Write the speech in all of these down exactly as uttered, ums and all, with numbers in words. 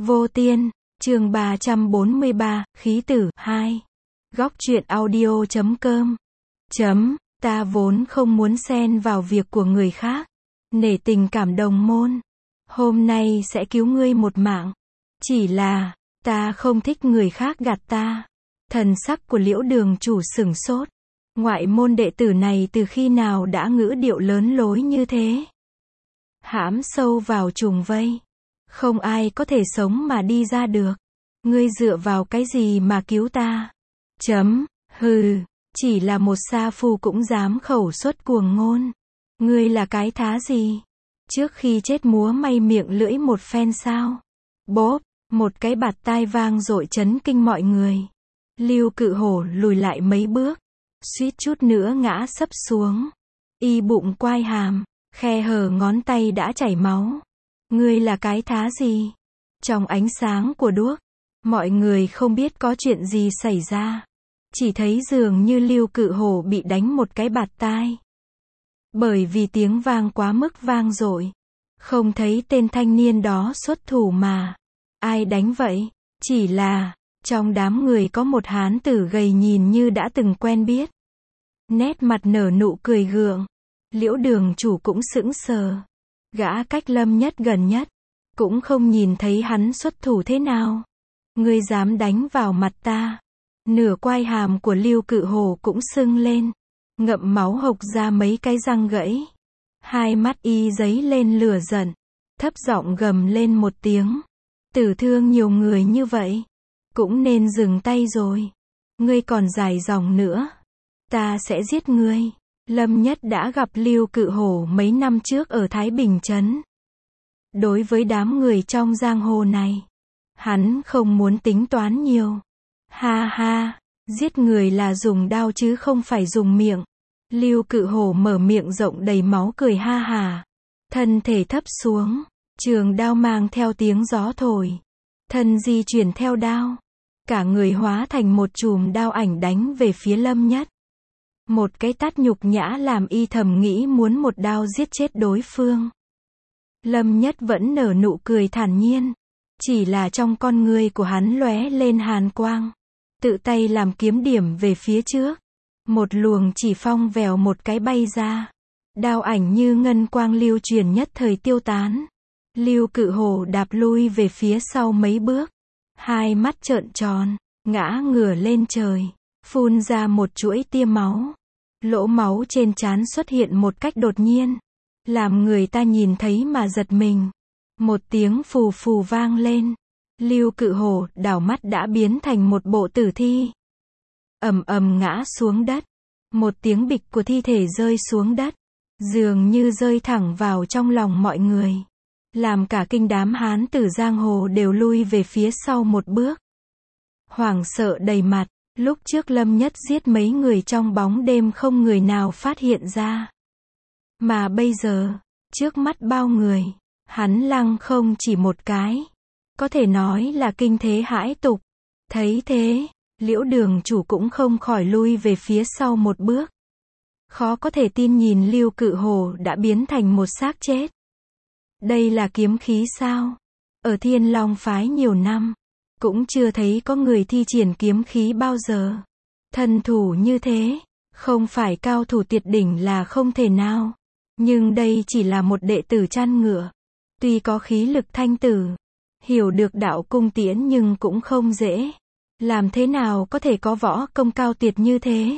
Vô Tiên, chương ba trăm bốn mươi ba, Khí tử, hai. Góc truyện audio chấm com. Chấm, ta vốn không muốn xen vào việc của người khác. Nể tình cảm đồng môn. Hôm nay sẽ cứu ngươi một mạng. Chỉ là, ta không thích người khác gạt ta. Thần sắc của Liễu Đường chủ sửng sốt. Ngoại môn đệ tử này từ khi nào đã ngữ điệu lớn lối như thế? Hãm sâu vào trùng vây. Không ai có thể sống mà đi ra được. Ngươi dựa vào cái gì mà cứu ta? Chấm, hừ, chỉ là một sa phu cũng dám khẩu xuất cuồng ngôn. Ngươi là cái thá gì? Trước khi chết múa may miệng lưỡi một phen sao? Bốp, một cái bạt tai vang dội chấn kinh mọi người. Lưu Cự Hổ lùi lại mấy bước, suýt chút nữa ngã sấp xuống. Y bụng quai hàm, khe hở ngón tay đã chảy máu. Ngươi là cái thá gì? Trong ánh sáng của đuốc, mọi người không biết có chuyện gì xảy ra. Chỉ thấy dường như Lưu Cự Hổ bị đánh một cái bạt tai. Bởi vì tiếng vang quá mức vang dội. Không thấy tên thanh niên đó xuất thủ mà. Ai đánh vậy? Chỉ là, trong đám người có một hán tử gầy nhìn như đã từng quen biết. Nét mặt nở nụ cười gượng. Liễu Đường chủ cũng sững sờ. Gã cách Lâm Nhất gần nhất, cũng không nhìn thấy hắn xuất thủ thế nào. Ngươi dám đánh vào mặt ta? Nửa quai hàm của Lưu Cự Hổ cũng sưng lên, ngậm máu hộc ra mấy cái răng gãy. Hai mắt y giấy lên lửa giận, thấp giọng gầm lên một tiếng. Tử thương nhiều người như vậy, cũng nên dừng tay rồi. Ngươi còn dài dòng nữa, ta sẽ giết ngươi. Lâm Nhất đã gặp Lưu Cự Hổ mấy năm trước ở Thái Bình Trấn. Đối với đám người trong giang hồ này, hắn không muốn tính toán nhiều. Ha ha, giết người là dùng đao chứ không phải dùng miệng. Lưu Cự Hổ mở miệng rộng đầy máu cười ha hà. Thân thể thấp xuống, trường đao mang theo tiếng gió thổi. Thân di chuyển theo đao. Cả người hóa thành một chùm đao ảnh đánh về phía Lâm Nhất. Một cái tát nhục nhã làm y thầm nghĩ muốn một đao giết chết đối phương. Lâm Nhất vẫn nở nụ cười thản nhiên. Chỉ là trong con ngươi của hắn lóe lên hàn quang. Tự tay làm kiếm điểm về phía trước. Một luồng chỉ phong vèo một cái bay ra. Đao ảnh như ngân quang lưu truyền nhất thời tiêu tán. Lưu Cự Hổ đạp lui về phía sau mấy bước. Hai mắt trợn tròn, ngã ngửa lên trời. Phun ra một chuỗi tia máu. Lỗ máu trên trán xuất hiện một cách đột nhiên. Làm người ta nhìn thấy mà giật mình. Một tiếng phù phù vang lên. Lưu Cự Hổ đảo mắt đã biến thành một bộ tử thi. Ầm ầm ngã xuống đất. Một tiếng bịch của thi thể rơi xuống đất. Dường như rơi thẳng vào trong lòng mọi người. Làm cả kinh đám hán tử giang hồ đều lui về phía sau một bước. Hoảng sợ đầy mặt. Lúc trước Lâm Nhất giết mấy người trong bóng đêm không người nào phát hiện ra. Mà bây giờ, trước mắt bao người, hắn lăng không chỉ một cái. Có thể nói là kinh thế hãi tục. Thấy thế, Liễu Đường chủ cũng không khỏi lui về phía sau một bước. Khó có thể tin nhìn Lưu Cự Hổ đã biến thành một xác chết. Đây là kiếm khí sao? Ở Thiên Long phái nhiều năm, cũng chưa thấy có người thi triển kiếm khí bao giờ. Thân thủ như thế, không phải cao thủ tuyệt đỉnh là không thể nào. Nhưng đây chỉ là một đệ tử chăn ngựa. Tuy có khí lực thanh tử, hiểu được đạo cung tiễn nhưng cũng không dễ. Làm thế nào có thể có võ công cao tuyệt như thế?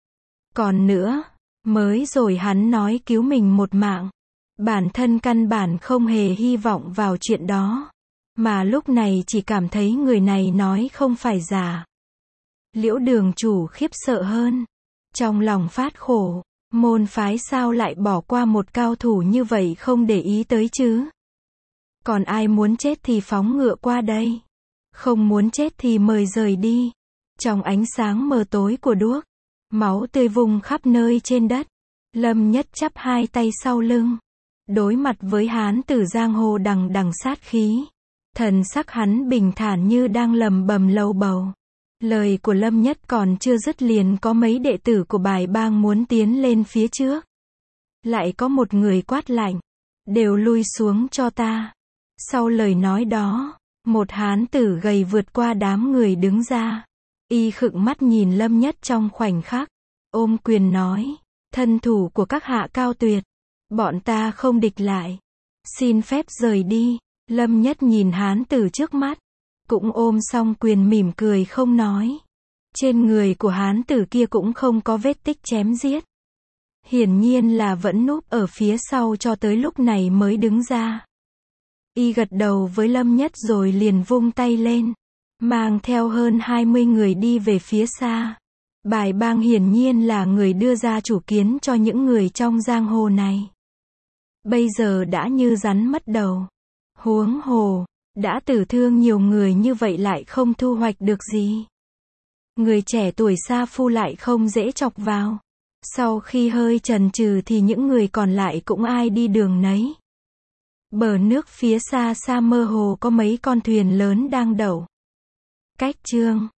Còn nữa, mới rồi hắn nói cứu mình một mạng. Bản thân căn bản không hề hy vọng vào chuyện đó. Mà lúc này chỉ cảm thấy người này nói không phải giả. Liễu Đường chủ khiếp sợ hơn. Trong lòng phát khổ. Môn phái sao lại bỏ qua một cao thủ như vậy không để ý tới chứ? Còn ai muốn chết thì phóng ngựa qua đây. Không muốn chết thì mời rời đi. Trong ánh sáng mờ tối của đuốc, máu tươi vung khắp nơi trên đất. Lâm Nhất chắp hai tay sau lưng. Đối mặt với hán tử giang hồ đằng đằng sát khí. Thần sắc hắn bình thản như đang lầm bầm lầu bầu. Lời của Lâm Nhất còn chưa dứt liền có mấy đệ tử của bài bang muốn tiến lên phía trước. Lại có một người quát lạnh. Đều lui xuống cho ta. Sau lời nói đó, Một hán tử gầy vượt qua đám người đứng ra. Y khựng mắt nhìn Lâm Nhất trong khoảnh khắc. Ôm quyền nói. Thân thủ của các hạ cao tuyệt. Bọn ta không địch lại. Xin phép rời đi. Lâm Nhất nhìn hán tử trước mắt. Cũng ôm xong quyền mỉm cười không nói. Trên người của hán tử kia cũng không có vết tích chém giết. Hiển nhiên là vẫn núp ở phía sau cho tới lúc này mới đứng ra. Y gật đầu với Lâm Nhất rồi liền vung tay lên. Mang theo hơn hai mươi người đi về phía xa. Bài Bang hiển nhiên là người đưa ra chủ kiến cho những người trong giang hồ này. Bây giờ đã như rắn mất đầu. Huống hồ, đã tử thương nhiều người như vậy lại không thu hoạch được gì. Người trẻ tuổi sa phu lại không dễ chọc vào. Sau khi hơi chần chừ thì những người còn lại cũng ai đi đường nấy. Bờ nước phía xa xa mơ hồ có mấy con thuyền lớn đang đậu. Cách chương